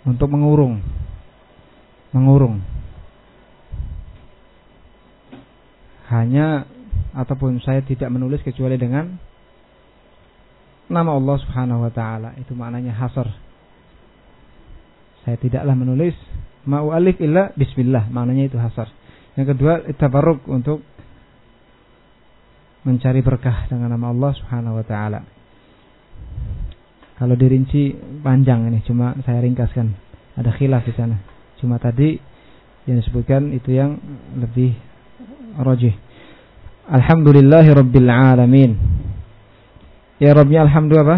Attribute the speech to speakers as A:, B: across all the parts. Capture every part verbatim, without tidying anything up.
A: untuk mengurung. Mengurung. Hanya ataupun saya tidak menulis kecuali dengan nama Allah Subhanahu wa taala. Itu maknanya hasr. Saya tidaklah menulis ma'u alif illa bismillah, maknanya itu hasr. Yang kedua, tabarruk, untuk mencari berkah dengan nama Allah Subhanahu wa taala. Kalau dirinci panjang ini, cuma saya ringkaskan. Ada khilaf di sana. Cuma tadi yang disebutkan itu yang lebih rajih. Alhamdulillahirabbil alamin. Ya Rabbnya alhamdulillah apa?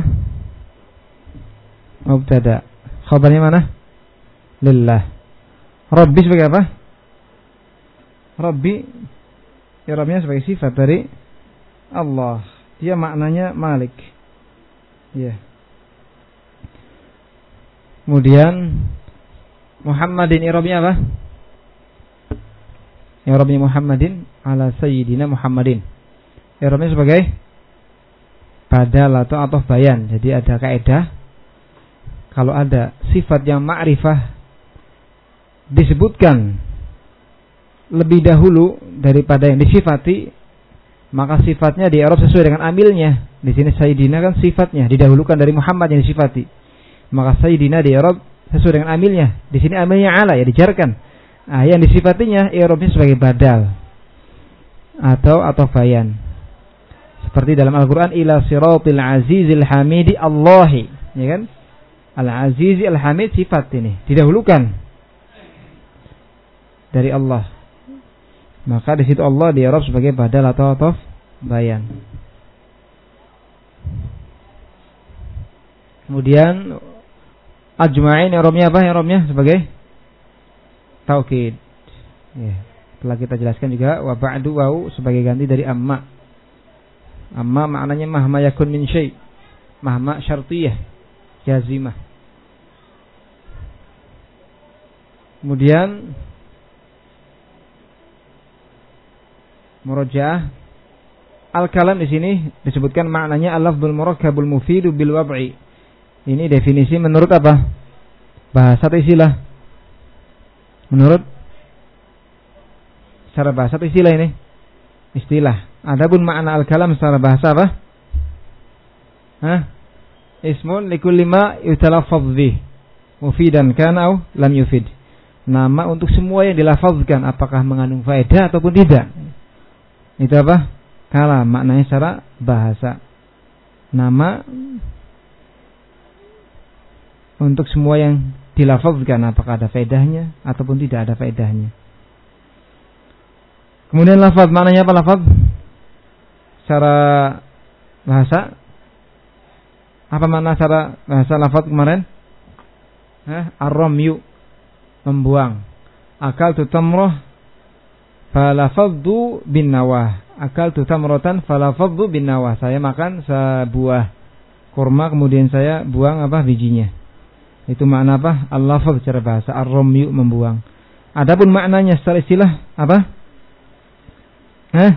A: Mubtada. Khabarnya mana? Lillah. Rabbi sebagai apa? Rabbi. Ya Rabbnya sebagai sifat dari Allah. Dia maknanya Malik. Ya. Kemudian Muhammadin, i'rabnya apa? I'rabnya Muhammadin ala sayyidina Muhammadin. I'rabnya sebagai badal atau ataf bayan. Jadi ada kaidah, kalau ada sifat yang ma'rifah disebutkan lebih dahulu daripada yang disifati, maka sifatnya di i'rab sesuai dengan amilnya. Di sini sayyidina kan sifatnya didahulukan dari Muhammad yang disifati. Maka sayyidina di i'rab sesuai dengan amilnya. Di sini amilnya ala, ya dijarkan. Nah, yang disifatinya i'rabnya sebagai badal atau atau bayan. Seperti dalam Al-Qur'an, ila siratil azizil hamidi Allahi, ya kan? Al-azizi al-hamid sifat ini didahulukan dari Allah. Maka di situ Allah di i'rab sebagai badal atau atau bayan. Kemudian ajma'in i'rabnya apa? I'rabnya sebagai taukid. Ya, telah kita jelaskan juga. Wa ba'du wau sebagai ganti dari amma. Amma maknanya mahma yakun min syai'. Mahma syartiyah jazimah. Kemudian murajaah al-kalam di sini disebutkan maknanya al-lafdzul murakkabul mufidu bil wad'i. Ini definisi menurut apa? Bahasa atau istilah? Menurut secara bahasa atau istilah ini? Istilah. Adapun makna al-kalam secara bahasa apa? Hah? Ismun likulli ma yutalaffadz bih, mufidan kana aw lam yufid. Nama untuk semua yang dilafazkan, apakah mengandung faedah ataupun tidak. Itu apa? Kalam, maknanya secara bahasa. Nama untuk semua yang dilafazkan, apakah ada faedahnya ataupun tidak ada faedahnya. Kemudian lafaz, maknanya apa lafaz? Secara bahasa, apa makna secara bahasa lafaz kemarin? Hah? Ar-ramyu, membuang. Akal tu tamroh falafaddu bin nawah. Akal tu tamrotan falafaddu bin nawah. Saya makan sebuah kurma, kemudian saya buang apa? Bijinya. Itu makna apa? Al-lafaz secara bahasa. Ar-ramyu, membuang. Adapun maknanya secara istilah apa? Hah?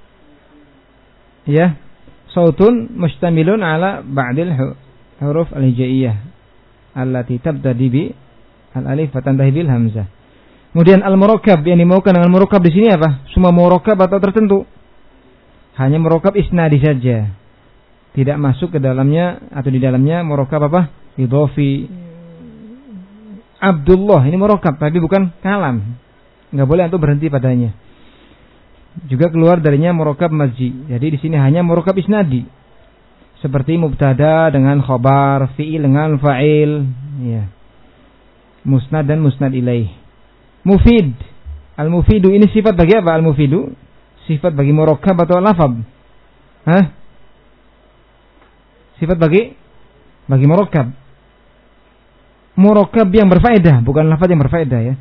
A: Ya, sautun mustamilun ala ba'dil huruf al-hijaiyah allati tabtadi bi al-alif wa tantahi bil hamzah. Kemudian al-murakkab, yang dimaukan dengan murakkab di sini apa? Semua murakkab atau tertentu. Hanya murakkab isnadi saja. Tidak masuk ke dalamnya atau di dalamnya murakkab apa? Idhofi. Abdullah, ini murakkab tapi bukan kalam. Enggak boleh untuk berhenti padanya. Juga keluar darinya murakkab mazji. Jadi di sini hanya murakkab isnadi. Seperti mubtada dengan khabar, fi'il dengan fa'il, ya. Musnad dan musnad ilaih. Mufid. Al-mufidu ini sifat bagi apa? Al-mufidu sifat bagi murakkab atau lafaz? Hah? Sifat bagi bagi murakkab. Murakkab yang berfaedah, bukan lafaz yang berfaedah, ya.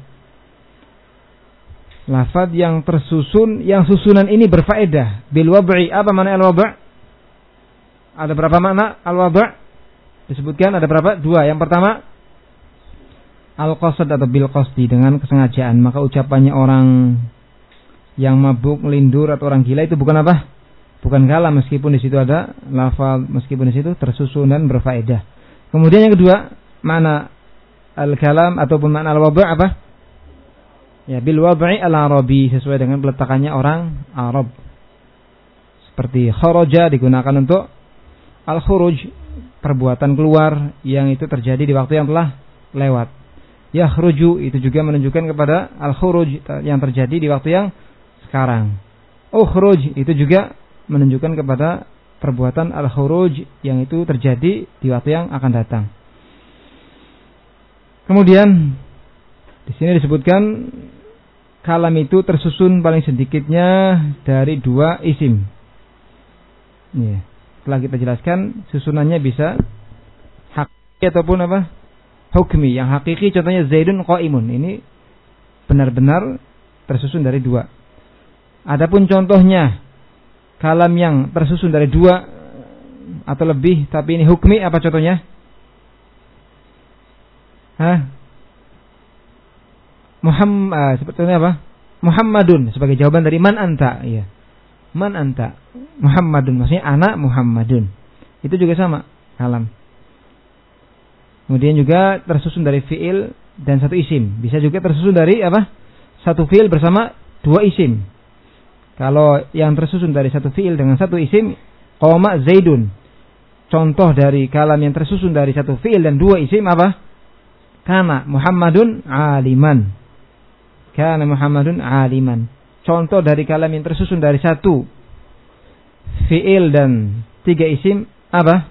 A: Lafaz yang tersusun, yang susunan ini berfaedah. Bil wad'i, apa makna al-wad'? Ada berapa makna al-wad'? Disebutkan ada berapa? Dua. Yang pertama al-qasd atau bil qasdi, dengan kesengajaan. Maka ucapannya orang yang mabuk, lindur atau orang gila itu bukan apa? Bukan kalam, meskipun di situ ada lafaz, meskipun di situ tersusun dan berfaedah. Kemudian yang kedua, makna al-kalam ataupun makna al-wad' apa? Ya, bil wad'i al-arabi, sesuai dengan peletakannya orang Arab. Seperti kharaja digunakan untuk al-khuruj, perbuatan keluar yang itu terjadi di waktu yang telah lewat. Yakhruju itu juga menunjukkan kepada al-khuruj yang terjadi di waktu yang sekarang. Ukhruj itu juga menunjukkan kepada perbuatan al-khuruj yang itu terjadi di waktu yang akan datang. Kemudian di sini disebutkan kalam itu tersusun paling sedikitnya dari dua isim. Ya, setelah kita jelaskan susunannya bisa hakiki ataupun apa? Hukmi. Yang hakiki contohnya Zaidun qaimun. Ini benar-benar tersusun dari dua. Adapun contohnya kalam yang tersusun dari dua atau lebih tapi ini hukmi, apa contohnya? Hah? Muhammad, sebetulnya apa? Muhammadun sebagai jawaban dari man anta, iya. Man anta? Muhammadun, maksudnya anak Muhammadun. Itu juga sama kalam. Kemudian juga tersusun dari fiil dan satu isim. Bisa juga tersusun dari apa? Satu fiil bersama dua isim. Kalau yang tersusun dari satu fiil dengan satu isim, qoma Zaidun. Contoh dari kalam yang tersusun dari satu fiil dan dua isim apa? Kana Muhammadun aliman. Kana Muhammadun aliman. Contoh dari kalam yang tersusun dari satu fiil dan tiga isim apa?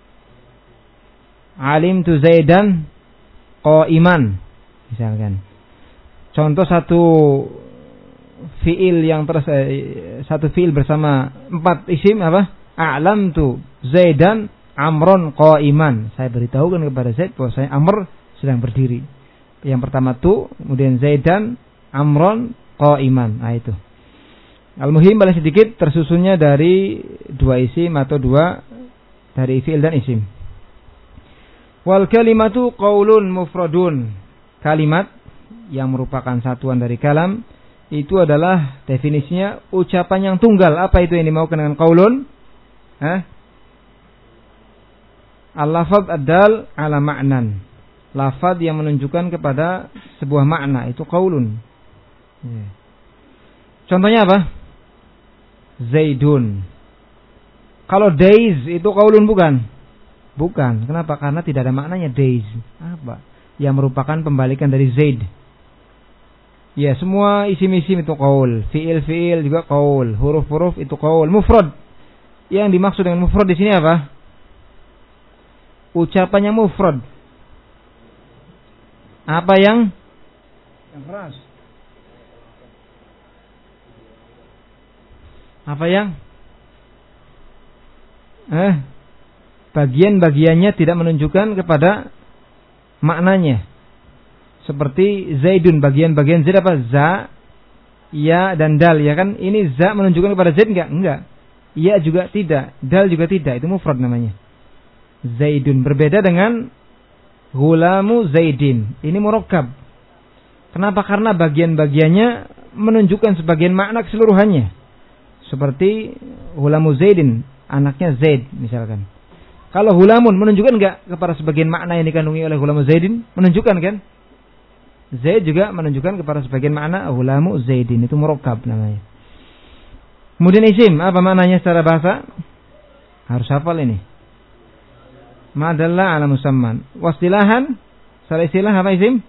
A: Alim tu Zaidan qaiman. Misalkan. Contoh satu fiil yang terus eh, satu fiil bersama empat isim apa? A'lam tu Zaidan Amron qaiman. Saya beritahukan kepada Zaid bahwa saya Amr sedang berdiri. Yang pertama tu, kemudian Zaidan Amron qaiman. Nah itu. Al-muhim paling sedikit tersusunnya dari dua isim atau dua dari fiil dan isim. Wal kalimatu qaulun mufradun. Kalimat yang merupakan satuan dari kalam itu adalah definisinya ucapan yang tunggal. Apa itu yang dimaukan dengan qaulun? Hah? Al-lafadz ad-dal ala ma'nan. Lafadz yang menunjukkan kepada sebuah makna, itu qaulun. Ya. Contohnya apa? Zaidun. Kalau days itu qaulun bukan? Bukan. Kenapa? Karena tidak ada maknanya days. Apa? Yang merupakan pembalikan dari Zaid. Ya, semua isim-isim itu qaul, fiil-fiil juga qaul, huruf-huruf itu qaul. Mufrad. Yang dimaksud dengan mufrad di sini apa? Ucapannya mufrad. Apa yang yang keras? Apa yang eh bagian-bagiannya tidak menunjukkan kepada maknanya. Seperti Zaidun, bagian-bagian Zaid apa? Za, ya dan dal, ya kan? Ini za menunjukkan kepada Zaid enggak? Enggak. Ya juga tidak, dal juga tidak. Itu mufrad namanya. Zaidun berbeda dengan Gulamu Zaidin. Ini murakkab. Kenapa? Karena bagian-bagiannya menunjukkan sebagian makna keseluruhannya. Seperti Gulamu Zaidin, anaknya Zaid misalkan. Kalau Gulamun menunjukkan enggak kepada sebagian makna yang dikandungi oleh Gulamu Zaidin? Menunjukkan kan? Zaid juga menunjukkan kepada sebagian makna Gulamu Zaidin. Itu murakkab namanya. Kemudian isim, apa maknanya secara bahasa? Harus hafal ini. Madalla ala musamman. Wastilahan, secara istilah apa isim?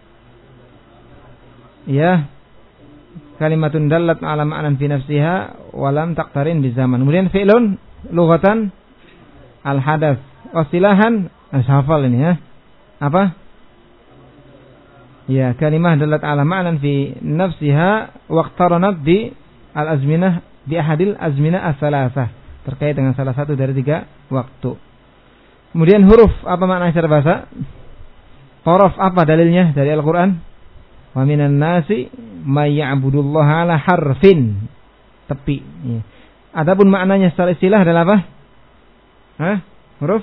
A: Ya. Kalimatun dallat ala ma'nan fi nafsiha walam taqtarin bi zaman. Kemudian fi'lun lughatan al-hadath. Wastilahan, harus hafal ini ya. Apa? Ya, kalimah dallat ala ma'nan fi nafsiha waqtaranat bi al-azminah bi ahadil azminah as-salasah. Terkait dengan salah satu dari tiga waktu. Kemudian huruf, apa makna secara bahasa? Huruf apa dalilnya dari Al-Quran? Wa minan nasi may ya'budullaha ala harfin. Tepi. Ya. Adapun maknanya secara istilah adalah apa? Hah? Huruf?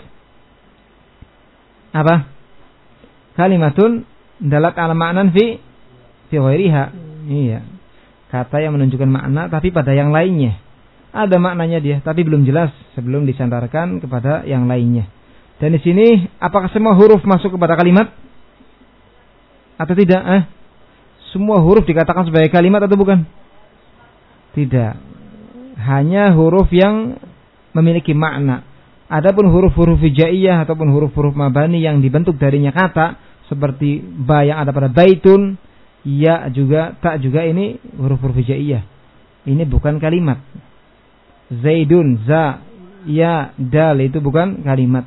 A: Apa? Kalimatun dalat ala ma'nan fi fi ghairiha. Iya. Kata yang menunjukkan makna tapi pada yang lainnya. Ada maknanya dia tapi belum jelas sebelum disandarkan kepada yang lainnya. Dan di sini apakah semua huruf masuk kepada kalimat? atau tidak? Eh? Semua huruf dikatakan sebagai kalimat atau bukan? Tidak. Hanya huruf yang memiliki makna. Adapun huruf-huruf hijaiyah ataupun huruf-huruf mabani yang dibentuk darinya kata, seperti ba yang ada pada baitun, ya juga, tak juga, ini huruf-huruf hijaiyah. Ini bukan kalimat. Zaidun, za, ya, dal itu bukan kalimat.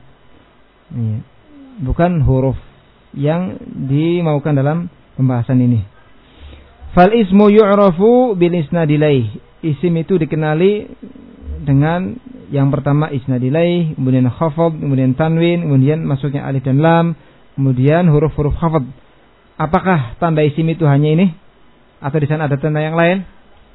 A: Bukan huruf yang dimaukan dalam pembahasan ini. Fal ismu yu'rafu bil isnad ilaih. Isim itu dikenali dengan yang pertama isnad ilaih, kemudian khafad, kemudian tanwin, kemudian masuknya alif dan lam, kemudian huruf-huruf khafad. Apakah tanda isim itu hanya ini? Atau di sana ada tanda yang lain?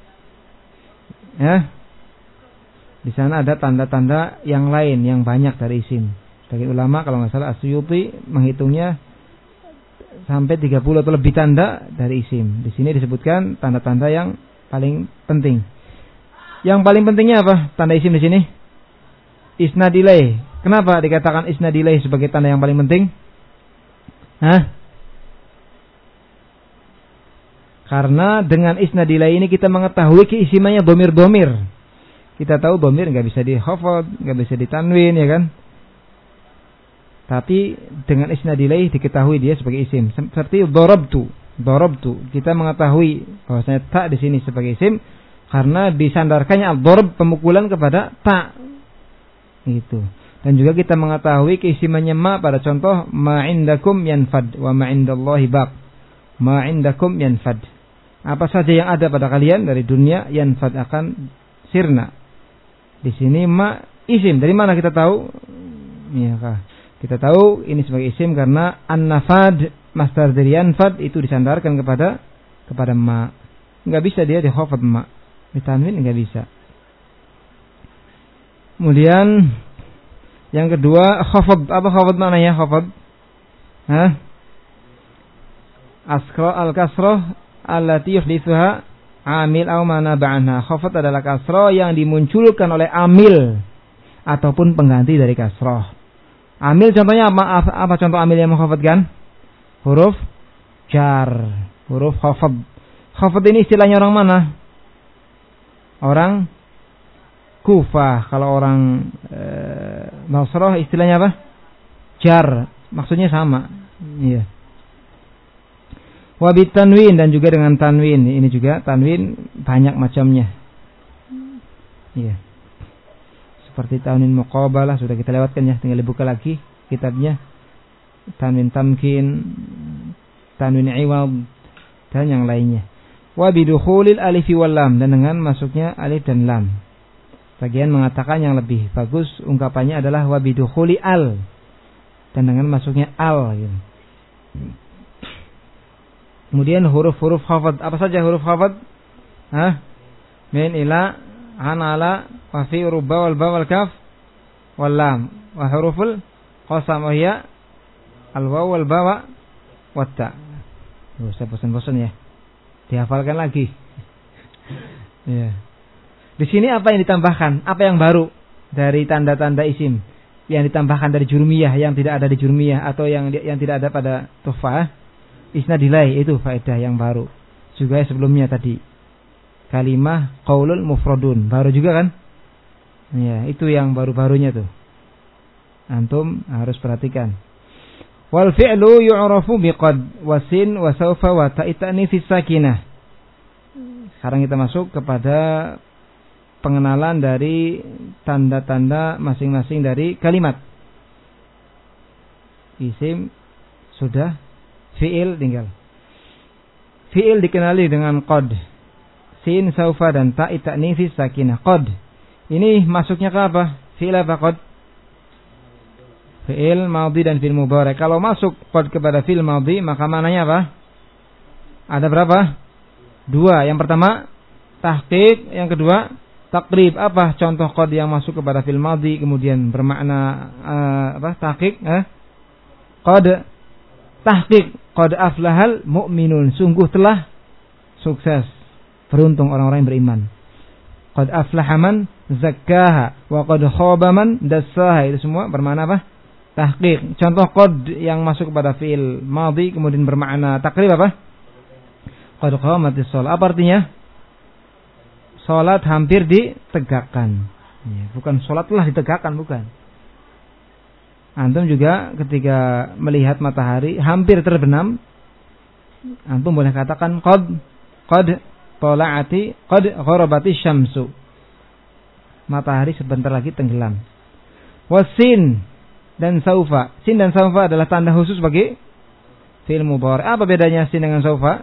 A: Ya. Di sana ada tanda-tanda yang lain yang banyak dari isim. Bagi ulama kalau nggak salah As-Suyuti menghitungnya sampai tiga puluh atau lebih tanda dari isim. Di sini disebutkan tanda-tanda yang paling penting. Yang paling pentingnya apa? Tanda isim di sini? Isnad ilaih. Kenapa dikatakan isnad ilaih sebagai tanda yang paling penting? Hah? Karena dengan isnad ilaih ini kita mengetahui keisimannya domir-domir. Kita tahu domir nggak bisa dihafad, nggak bisa ditanwin, ya kan? Tapi dengan isnad ilaih diketahui dia sebagai isim. Seperti darabtu, darabtu. Kita mengetahui bahwasanya ta di sini sebagai isim karena disandarkannya al-darb, pemukulan kepada ta. Itu. Dan juga kita mengetahui keisimannya ma pada contoh ma indakum yanfad wa ma indallahi baq. Ma indakum yanfad. Apa saja yang ada pada kalian dari dunia yanfad akan sirna. Di sini ma isim. Dari mana kita tahu? Iya kah? Kita tahu ini sebagai isim karena an-nafad, masdar dari yanfad itu disandarkan kepada kepada ma. Enggak bisa dia dihafad ma. Ditanwin enggak bisa. Kemudian yang kedua khafad. Apa khafad maknanya khafad? Hah? Asra al-kasrah allati yuhdithuha amil aw mana ba'anha. Khafad adalah kasrah yang dimunculkan oleh amil ataupun pengganti dari kasrah. Amil contohnya apa? Apa contoh amil yang mengkhafadkan? Huruf jar, huruf khafad. Khafad ini istilahnya orang mana? Orang Kufah. Kalau orang e, Nasrah istilahnya apa? Jar. Maksudnya sama. Iya. Wabit tanwin, dan juga dengan tanwin. Ini juga tanwin banyak macamnya. Iya. Seperti tanwin muqabalah sudah kita lewatkan ya, tinggal dibuka lagi kitabnya. Tanwin tamkin, tanwin iwad, dan yang lainnya. Wabidukhulil alifi wal lam, dan dengan masuknya alif dan lam. Bagian mengatakan yang lebih bagus ungkapannya adalah wabidukhuli al, dan dengan masuknya al gitu. Kemudian huruf-huruf khafad. Apa saja huruf khafad? Hah? Min, ila, an, ala, wa fi, rubba, wal ba, wal kaf, wal lam. Wa huruful qasam wa hiya al waw wal ba wa ta. Oh, saya bosan-bosan ya. Dihafalkan lagi. Ya. Di sini apa yang ditambahkan? Apa yang baru dari tanda-tanda isim yang ditambahkan dari jurumiyah yang tidak ada di jurumiyah atau yang yang tidak ada pada tuhfah? Isnad ilaih, itu faedah yang baru. Juga sebelumnya tadi kalimah qaulul mufradun, baru juga kan? Ya, itu yang baru-barunya tuh. Antum harus perhatikan. Wal fi'lu yu'rafu biqad wasin wa sawfa wa ta'itani fi sakinah. Sekarang kita masuk kepada pengenalan dari tanda-tanda masing-masing dari kalimat. Isim sudah, fi'il tinggal. Fi'il dikenali dengan qad, sin, saufa, dan ta ta'nits sakinah. Qad ini masuknya ke apa? Fi'il apa qad? Fi'il madhi dan fi'il mudhari. Kalau masuk qad kepada fi'il madhi, maka maknanya apa? Ada berapa? Dua. Yang pertama tahqiq, yang kedua takrib. Apa contoh qad yang masuk kepada fi'il madhi kemudian bermakna uh, apa? Tahqiq, eh? Qad tahqiq, qad aflahal mu'minun, sungguh telah sukses, beruntung orang-orang yang beriman. Qad aflaha man zakkaha wa qad khaba man dassaha. Itu semua bermakna apa? tahqiq. Contoh qad yang masuk kepada fi'il madhi kemudian bermakna takrib apa? Qad qamatis shalah. Apa artinya? Salat hampir ditegakkan. Ya, bukan salat telah ditegakkan, bukan. Antum juga ketika melihat matahari hampir terbenam, antum boleh katakan qad qad tala'ati qad gharabati syamsu. Matahari sebentar lagi tenggelam. Wasin dan saufa. Sin dan saufa adalah tanda khusus bagi fi'il mudhari'. Apa bedanya sin dengan saufa?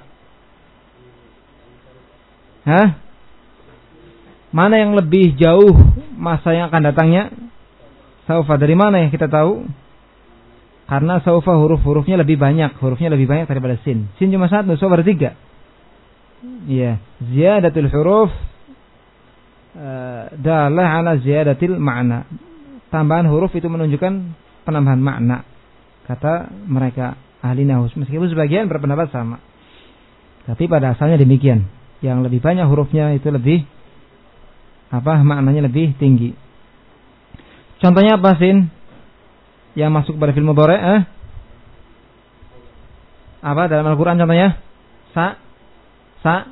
A: Hah? Mana yang lebih jauh masa yang akan datangnya? Saufa. Dari mana yang kita tahu? Karena saufa huruf-hurufnya lebih banyak. Hurufnya lebih banyak daripada sin. Sin cuma satu, saufa ada tiga. Iya. Ziyadatul huruf uh, dalah ala ziyadatil ma'na. Tambahan huruf itu menunjukkan penambahan makna. Kata mereka ahli nahwu. Meskipun sebagian berpendapat sama. Tapi pada asalnya demikian. Yang lebih banyak hurufnya itu lebih apa maknanya lebih tinggi. Contohnya apa sin? Yang masuk pada fi'il mudhari' eh? Apa dalam Al-Qur'an contohnya? Sa sa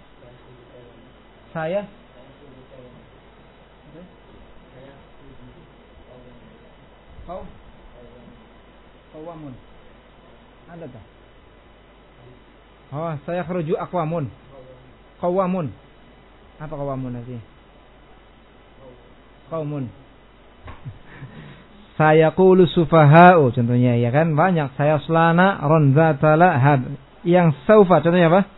A: saya kau qawamun. Ada tak? Oh, saya khuruju aqwamun. Qawamun. Apa qawamun nanti? Qaumun. Saya qulu sufaha'u contohnya ya kan banyak. Saya slana ronzatala had. Yang saufa contohnya apa?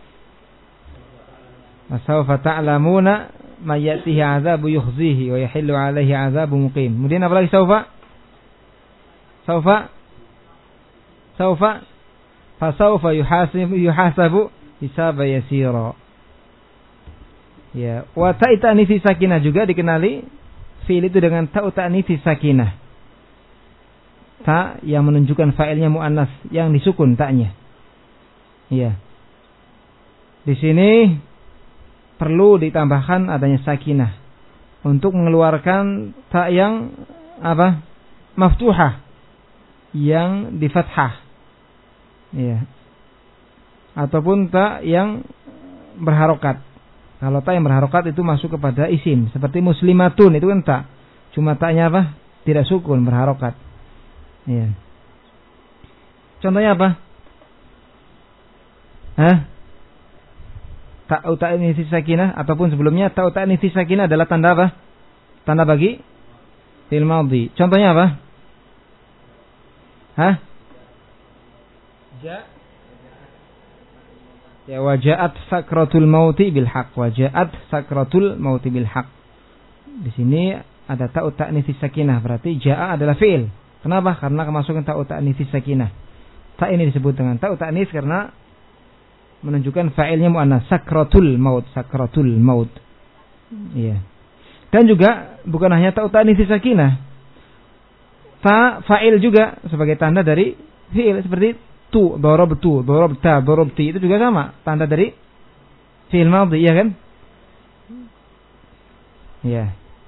A: Saufa ta'lamuna ma ya'tihi 'adzabu yukhzihi wa yahillu 'alaihi 'adzabu muqim. Kemudian apa lagi saufa? Saufa Saufa fa saufa yuhasibu yuhasabu hisaba yasira. Ya, wa ta'itani fi sakinah juga dikenali fi'il itu dengan ta'u ta'nits sakinah. Ta yang menunjukkan fa'ilnya muannas yang disukun ta'nya. Iya. Di sini perlu ditambahkan adanya sakinah untuk mengeluarkan ta yang apa? Maftuhah yang di fathah. Iya. Ataupun ta yang berharokat. Kalau ta yang berharokat itu masuk kepada isim. Seperti muslimatun itu kan ta. Cuma ta'nya apa? Tidak sukun, berharokat. Iya. Contohnya apa? Hah? Ta'u ta'nits sakinah ataupun sebelumnya ta'u ta'nits sakinah adalah tanda apa? Tanda bagi fi'il madhi. Contohnya apa? Hah? Ja Ya wajaat sakratul mauti bil haq. Wajaat sakratul mauti bil haq. Di sini ada ta'u ta'nits sakinah berarti jaa adalah fi'il. Kenapa? Karena kemasukan ta'u ta'nits sakinah. Ta ini disebut dengan ta'u ta'nits karena menunjukkan fa'ilnya muannas sakratul maut, sakratul maut. Iya. Dan juga bukan hanya ta'u ta'nits sakinah. Ta fa'il juga sebagai tanda dari fi'il seperti tu, darabtu, darabta, darabti itu juga sama, tanda dari fi'il madhi, ya kan? Ya.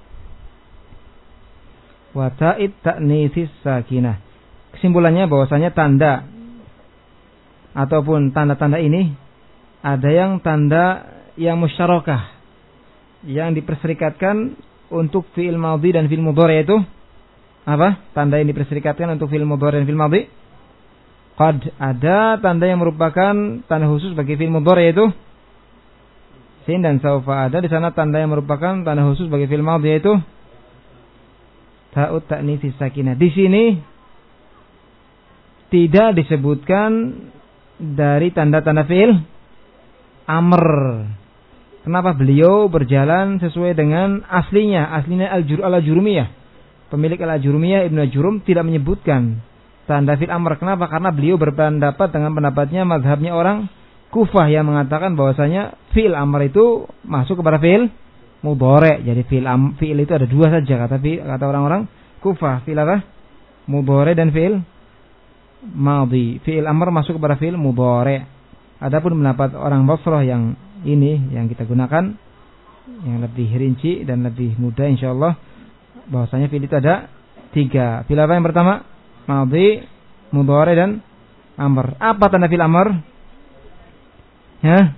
A: Wa ta'it ta'nitsis sakinah. Kesimpulannya bahwasanya tanda ataupun tanda-tanda ini ada yang tanda yang musyarakah yang diperserikatkan untuk fi'il madhi dan fi'il mudhari itu apa? Tanda yang diperserikatkan untuk fi'il mudhari dan fi'il madhi. Qad ada tanda yang merupakan tanda khusus bagi fi'il mudhari yaitu sin dan saufa. Ada di sana tanda yang merupakan tanda khusus bagi fi'il madhi yaitu ta'ut ta'nits sakinah. Di sini tidak disebutkan dari tanda-tanda fi'il amr. Kenapa beliau berjalan sesuai dengan aslinya? Aslinya al-Jurumiyah. Pemilik al-Jurumiyah Ibnu Jurum tidak menyebutkan tanda fi'il amr. Kenapa? Karena beliau berpendapat dengan pendapatnya mazhabnya orang Kufah yang mengatakan bahwasanya fi'il amr itu masuk kepada fi'il mudhari. Jadi fi'il am, fi'il itu ada dua saja kata kata orang-orang Kufah. Fi'il apa? Mudhari dan fi'il madhi. Fi'il amr masuk kepada fi'il mudhari. Adapun pendapat orang Basrah yang ini yang kita gunakan yang lebih rinci dan lebih mudah insyaallah bahwasanya fi'il itu ada tiga. Fi'il apa yang pertama? madhi, mudhari dan amr. Apa tanda fil amr? Ya.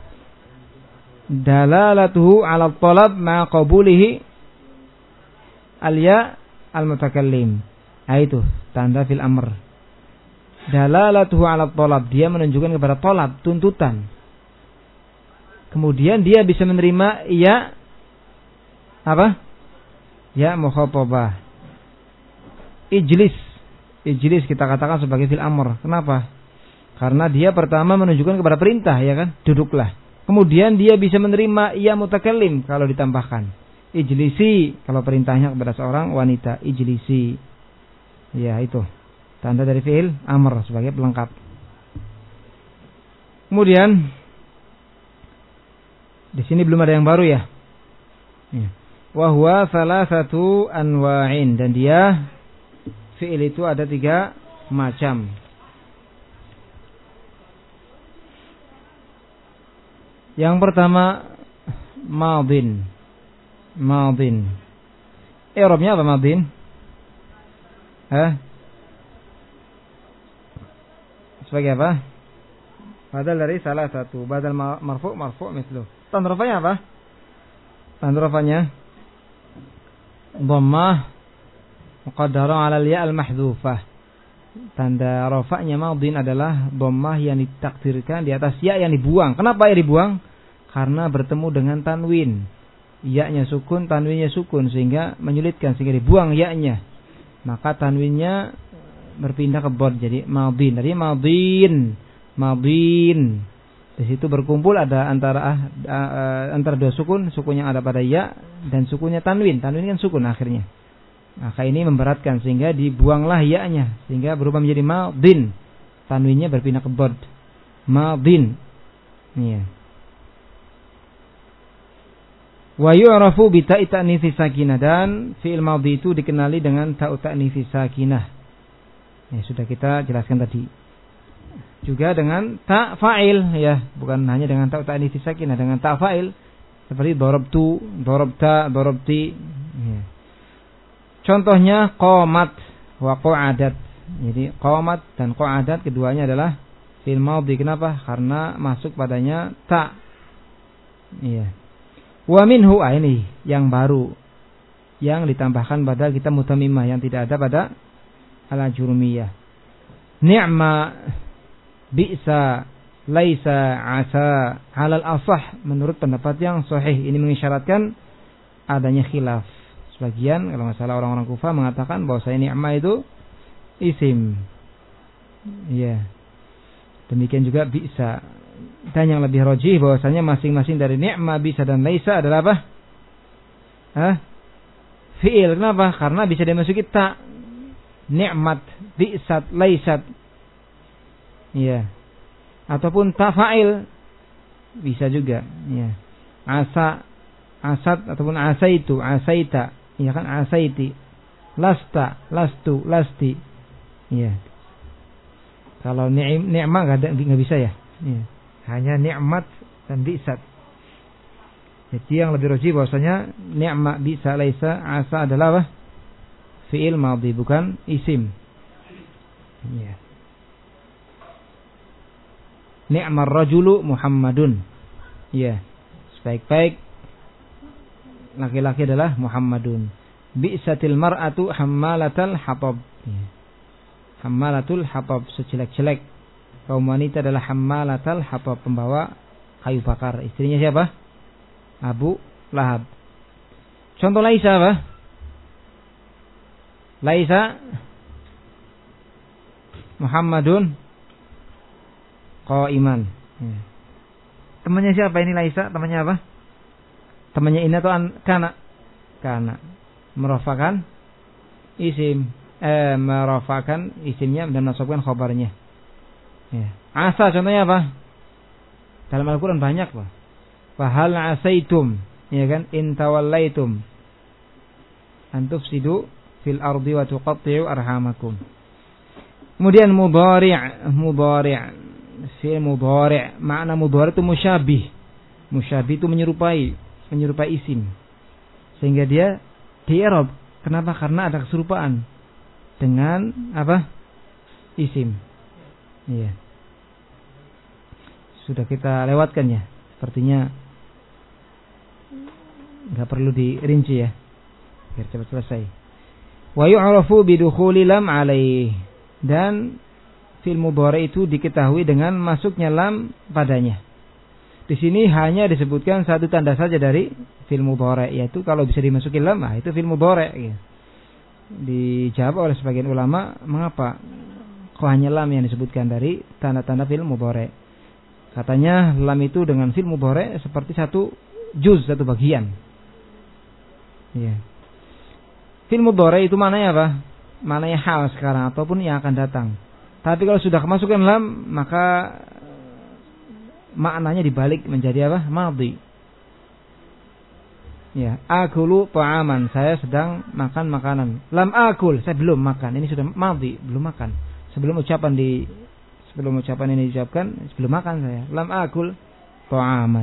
A: Dalalatuhu 'ala talab ma qabulihi al-ya al-mutakallim. Nah, itu tanda fil amr. Dalalatuhu 'ala talab, dia menunjukkan kepada talab, tuntutan. Kemudian dia bisa menerima ya apa? Ya mukhatabah. Ijlis. Ijlis kita katakan sebagai fil amr. Kenapa? Karena dia pertama menunjukkan kepada perintah, ya kan? Duduklah. Kemudian dia bisa menerima ya mutakallim kalau ditambahkan. Ijlisi kalau perintahnya kepada seorang wanita, ijlisi. Ya, itu tanda dari fi'il amr sebagai pelengkap. Kemudian di sini belum ada yang baru ya. Ya. Wa huwa salasatu anwa'in, dan dia fi'il itu ada tiga macam. Yang pertama madin. Madin. I'rabnya apa madin? Hah? Sebagai apa? Badal dari salah satu. Badal marfu' marfu' mislu. Tanda rafanya apa? Tanda rafanya dhammah muqaddarah 'ala al-ya' al-mahdhufah. Tanda rafa'nya madin adalah dhammah yang ditakdirkan di atas ya yang dibuang. Kenapa ya dibuang? Karena bertemu dengan tanwin. Ya-nya sukun, tanwinnya sukun, sehingga menyulitkan, sehingga dibuang ya-nya. Maka tanwinnya berpindah ke bod jadi madin. Jadi madin, madin. Di situ berkumpul ada antara uh, uh, antara dua sukun, sukun yang ada pada ya dan sukunnya tanwin. Tanwin kan sukun akhirnya. Maka ini memberatkan sehingga dibuanglah ya-nya, sehingga berubah menjadi madin. Tanwinnya berpindah ke bod. Madin. Iya. Wa yu'rafu bi ta'i ta'nitsi sakinah, dan fi'il madhi itu dikenali dengan ta'u ta'nitsi sakinah. Ya, sudah kita jelaskan tadi. Juga dengan ta' fa'il, ya, bukan hanya dengan ta'u ta'nitsi sakinah, dengan ta' fa'il seperti darabtu, darabta, darabti. Ya. Contohnya qamat wa qa'adat. Jadi qamat dan qa'adat keduanya adalah fi'il madhi. Kenapa? Karena masuk padanya ta'. Iya. Wa minhu, ah, ini yang baru yang ditambahkan pada kita mutamimah yang tidak ada pada al-ajrumiyah. Ni'ma, bi'sa, laisa, asa, halal asah, menurut pendapat yang sahih. Ini mengisyaratkan adanya khilaf. Sebagian kalau masalah orang-orang Kufah mengatakan bahwa saya ni'ma itu isim. Iya. Demikian juga bi'sa. Dan yang lebih rajih bahwasanya masing-masing dari ni'ma, bisa dan laisa adalah apa? Hah? Fi'il. Kenapa? Karena bisa dimasuki ta. Ni'mat, bi'sat, laisat. Iya. Ataupun ta fa'il. Bisa juga. Iya. Asa, asat ataupun asaitu, asaita. Iya kan, asaiti. Lasta, lastu, lasti. Iya. Kalau ni'ma enggak ada, enggak bisa ya. Iya. Hanya ni'mat dan bi'sat. Jadi yang lebih rajih bahwasanya ni'ma, bi'sa, laisa, asa adalah apa? Fi'il madhi, bukan isim. Ya. Ni'mar rajulu Muhammadun. Ya. Sebaik-baik laki-laki adalah Muhammadun. Bi'satil mar'atu hammalatal hatab. Ya. Hammalatul hatab, sejelek-jelek kaum wanita adalah hammalatal hatab, pembawa kayu bakar. Istrinya siapa? Abu Lahab. Contoh laisa apa? Laisa Muhammadun qaiman. Ya. Temannya siapa ini laisa? Temannya apa? Temannya ini atau an- kana? Kana. Merafakan isim. Eh, merafakan isimnya dan menasabkan khabarnya. Ya. Asa contohnya apa? Dalam Al-Quran banyak loh. Fahal asaitum, ya kan? In tawallaitum an tufsidu fil ardi wa tuqatti'u arhamakum. Kemudian mudhari', mudhari', fi'il mudhari', makna mudhari' itu musyabih. Musyabih itu menyerupai, menyerupai isim. Sehingga dia di i'rab. Kenapa? Karena ada keserupaan. dengan apa? Isim. Iya. Sudah kita lewatkan ya. Sepertinya enggak perlu dirinci ya. Biar cepat selesai. Wa yu'rafu bidukhuli lam alaih. Dan fi'il mudhari itu diketahui dengan masuknya lam padanya. Di sini hanya disebutkan satu tanda saja dari fi'il mudhari, yaitu kalau bisa dimasuki lam, nah itu fi'il mudhari ya. Dijawab oleh sebagian ulama, mengapa kok hanya lam yang disebutkan dari tanda-tanda fi'il mudhari? Katanya lam itu dengan fi'il mudhari seperti satu juz, satu bagian. Ya. Fi'il mudhari itu maknanya apa? Maknanya hal sekarang ataupun yang akan datang. Tapi kalau sudah kemasukan lam, maka maknanya dibalik menjadi apa? Madhi. Ya, akulu ta'aman, saya sedang makan makanan. Lam akul, saya belum makan. Ini sudah madhi, belum makan. Sebelum ucapan di sebelum ucapan ini diucapkan, sebelum makan saya. Lam akul ta'aman.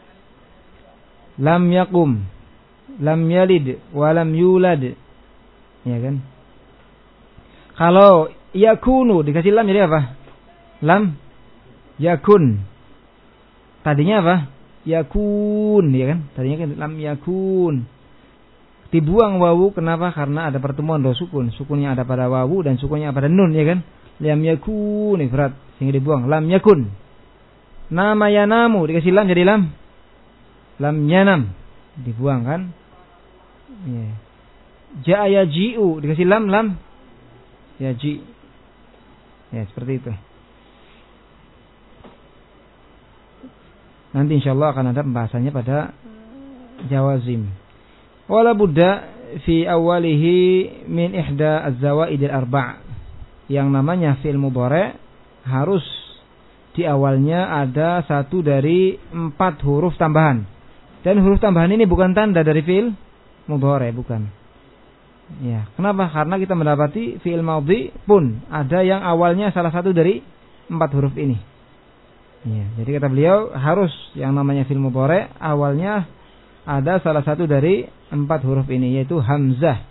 A: Lam yakum, lam yalid, wa lam yulad. Ya kan? Kalau yakunu dikasih lam jadi apa? Lam yakun. Tadinya apa? Yakun, ya kan? Tadinya kan lam yakun. Dibuang wawu, kenapa? Karena ada pertemuan dua sukun. Sukunnya ada pada wawu dan sukunnya pada nun, ya kan? Lam yakun, ifrat, sehingga dibuang. Lam yakun. Nama yanamu dikasih lam jadi lam. Lam yanam, dibuang kan? Ya. Ja'a yaji'u dikasih lam, lam yaji. Ya, seperti itu. Nanti insyaallah akan ada pembahasannya pada jawazim. Wala budda fi awalihi min ihda az-zawaid al-arba'. Yang namanya fi'il mudhari harus di awalnya ada satu dari empat huruf tambahan. Dan huruf tambahan ini bukan tanda dari fi'il mudhari, bukan. Ya, kenapa? Karena kita mendapati fi'il madhi pun ada yang awalnya salah satu dari empat huruf ini. Ya, jadi kata beliau harus yang namanya fi'il mudhari awalnya ada salah satu dari empat huruf ini, yaitu hamzah,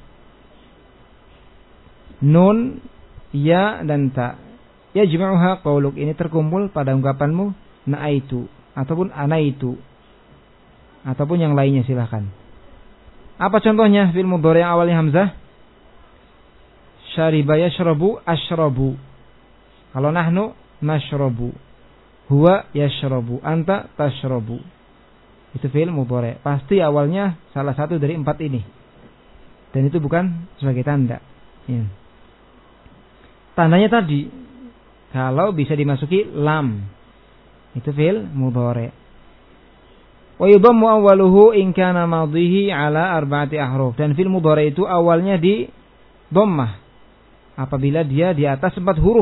A: nun, ya dan ta. Ya jum'uha qauluk, ini terkumpul pada ungkapanmu na'aitu ataupun anaitu ataupun yang lainnya, silahkan. Apa contohnya fi'il mudhari yang awalnya hamzah? Syariba yashrabu ashrabu. Kalau nahnu nashrabu. Huwa yashrabu, anta tashrabu. Itu fi'il mudhari. Pasti awalnya salah satu dari empat ini. Dan itu bukan sebagai tanda. Ya. Tandanya tadi kalau bisa dimasuki lam. Itu fi'il mudhari. Wa yudhammu awwaluhu in kana madhihi ala arba'ati ahruf. Dan fi'il mudhari itu awalnya di dhammah apabila dia di atas empat huruf.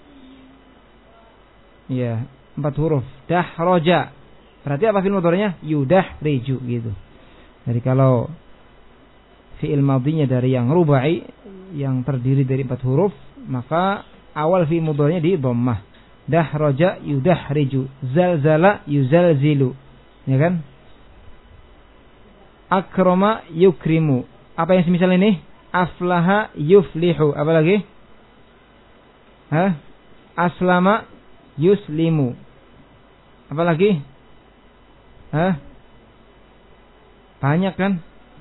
A: Ya, empat huruf. Dahraja. Berarti apa fi'il mudhari'nya? Yudahriju gitu. Jadi kalau fi'il madhinya dari yang rubai yang terdiri dari empat huruf, maka awal fi'il mudhari'nya di dhammah. Dahraja yudahriju, zalzala yuzalzilu. Ya kan? Akrama yukrimu. Apa yang semisal ini? Aflaha yuflihu. Apa lagi? Hah? Aslama yuslimu. Apa lagi? Hah? Banyak kan?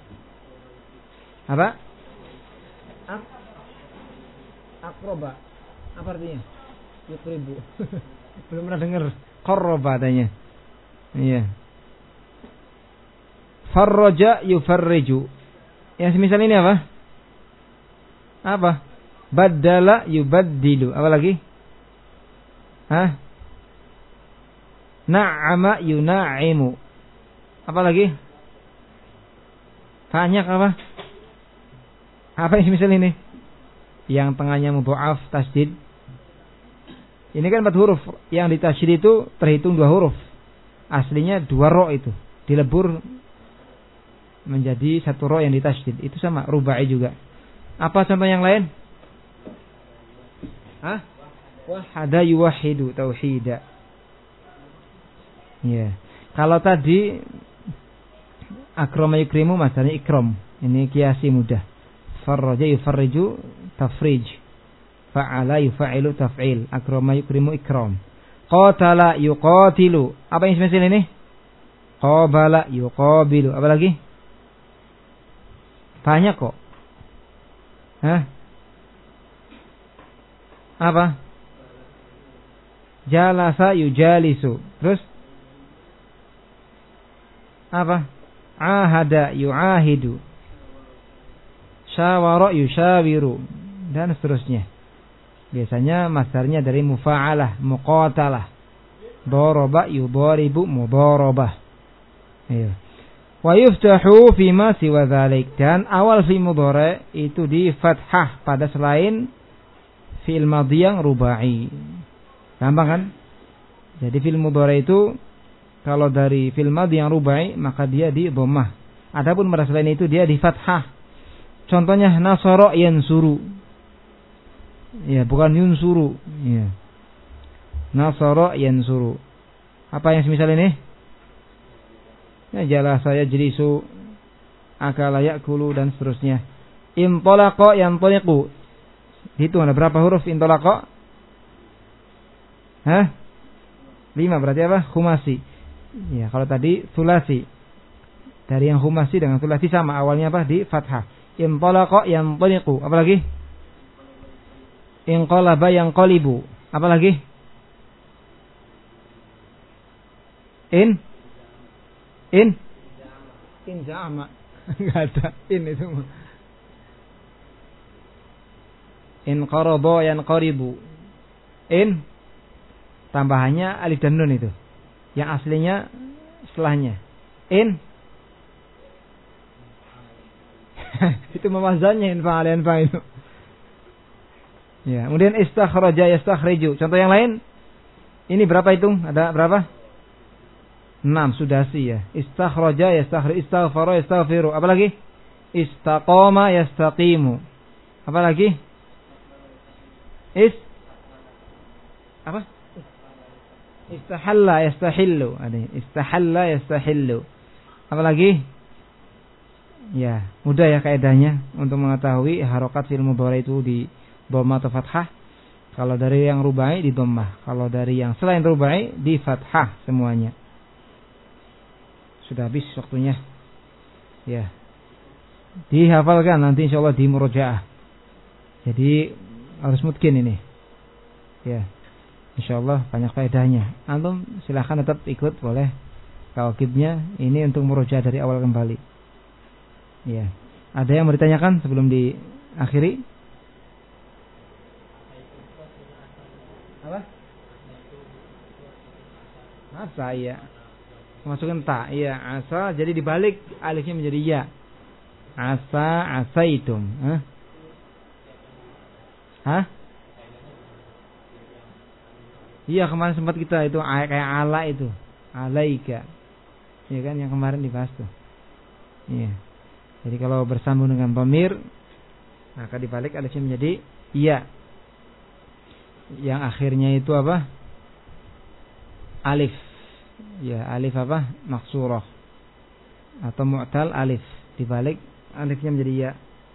A: Apa? Ak Akroba. Apa artinya? Yukribu. Belum pernah dengar. Qarraba adanya. Iya. Farraja yufarriju. Yang semisal ini apa? Apa? Baddala yubaddilu. Apa lagi? Hah? Na'ama yuna'imu. Apa lagi? Banyak apa? Apa yang semisal ini? Yang tengahnya mudha'af tasdid. Ini kan empat huruf. Yang ditasydid itu terhitung dua huruf. Aslinya dua ro itu. Dilebur menjadi satu ro yang ditasydid. Itu sama, rubai juga. Apa contoh yang lain? Hah? Wahada yuwahidu tauhida. Ya. Kalau tadi akrama yukrimu masanya ikram. Ini kiasi mudah. Farraja yufarriju tafrij. Fa'ala yufa'ilu taf'il. Akrama yukrimu ikram. Qatala yuqatilu. Apa yang spesial ini? Qabala yuqabilu. Apa lagi? Banyak kok. Hah? Apa? Jalasa yujalisu. Terus? Apa? Ahada yu'ahidu. Syawara yushawiru. Dan seterusnya. Biasanya masdarnya dari mufa'alah, muqatalah. Daraba yudaribu mudarabah. Iya. Wa yuftahu fima siwa dzalik. Dan awal fi mudhari itu di fathah pada selain fi'il madhi yang rubai. Gampang kan? Jadi fi'il mudhari itu kalau dari fi'il madhi yang rubai maka dia di dhammah. Adapun pada selain itu dia di fathah. Contohnya nasara yansuru. Ya, bukan yunsuru. Ya. Nasara yansuru. Apa yang semisal ini? Ya, jala saya jelisu, akala yakulu dan seterusnya. Intalaqa yantaliqu. Hitung ada berapa huruf intalaqa? Hah? Lima berarti apa? Khumasi. Ya, kalau tadi sulasi. Dari yang khumasi dengan sulasi sama, awalnya apa? Di fathah. Intalaqa yantaliqu. Apa lagi? Inqalaba yanqalibu. Apa lagi? In In In jama. Enggak ada in itu. In qaraba yanqaribu. In tambahannya alif dan nun itu. Yang aslinya setelahnya. In itu memazannya in fa'al in fa'il. Ya, kemudian istakhraja yastakhriju. Contoh yang lain. Ini berapa hitung? Ada berapa? enam sudah sih ya. Istakhraja yastakhrij, istaghfara yastaghfiru. Apa lagi? Istaqama yastaqimu. Apa lagi? Is Apa? Istahalla yastahillu. Ada istahalla yastahillu. Apa lagi? Ya, mudah ya kaidahnya untuk mengetahui harokat fi'il mudhari itu di dhamma atau fathah. Kalau dari yang rubai di dhammah, kalau dari yang selain rubai di fathah semuanya. Sudah habis waktunya. Ya. Dihafalkan nanti insyaallah di murojaah. Jadi harus mungkin ini. Ya. Insyaallah banyak faedahnya. Antum silahkan tetap ikut boleh. Tawqidnya ini untuk murojaah dari awal kembali. Ya. Ada yang mau ditanyakan sebelum diakhiri? Apa? Asa ya. Masukkan ta, iya asa jadi dibalik alifnya menjadi ya. Asa asaitum. Hah? Hah? Iya kemarin sempat kita itu kayak ala itu, alaika. Iya kan yang kemarin dibahas tuh. Iya. Jadi kalau bersambung dengan dhamir maka dibalik alifnya menjadi iya. Yang akhirnya itu apa? Alif. Ya, alif apa? Maksurah. Atau mu'tal alif. Dibalik alifnya menjadi ya.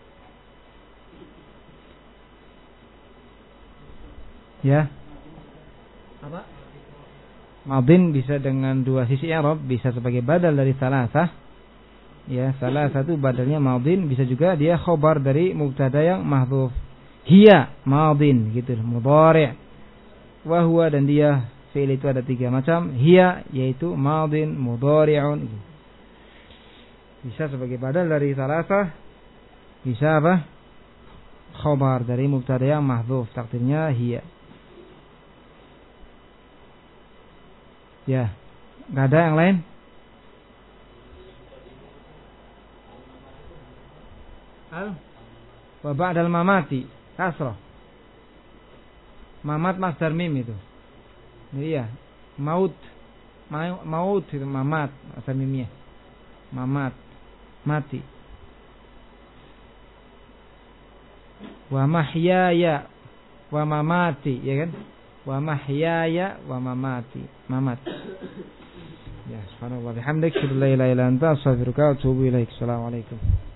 A: Ya. Apa? Madin bisa dengan dua sisi i'rab, bisa sebagai badal dari salasah. Ya, salah satu badalnya madin, bisa juga dia khobar dari mubtada yang mahdhuf. Hiya madin gitu, mudhari'. Wa huwa dan dia fi'il itu ada tiga macam. Hiya yaitu madin, mudhari'un. Bisa sebagai badal dari salasah. Bisa apa? Khobar dari mubtada yang mahdhuf, takdirnya hiya. Ya, enggak ada yang lain? Al wa ba'dal mamati kasrah. Mamat masdar mim itu. Iya, maut. Maut itu mamat masdar mimnya. Mamat, mati. Wa mahyaya wa mamati, ya kan? Wa mahyaya wa mamati, mamat. Ya, subhanallah bihamdik, la ilaha illa anta, astaghfiruka wa atubu ilaik. Assalamualaikum.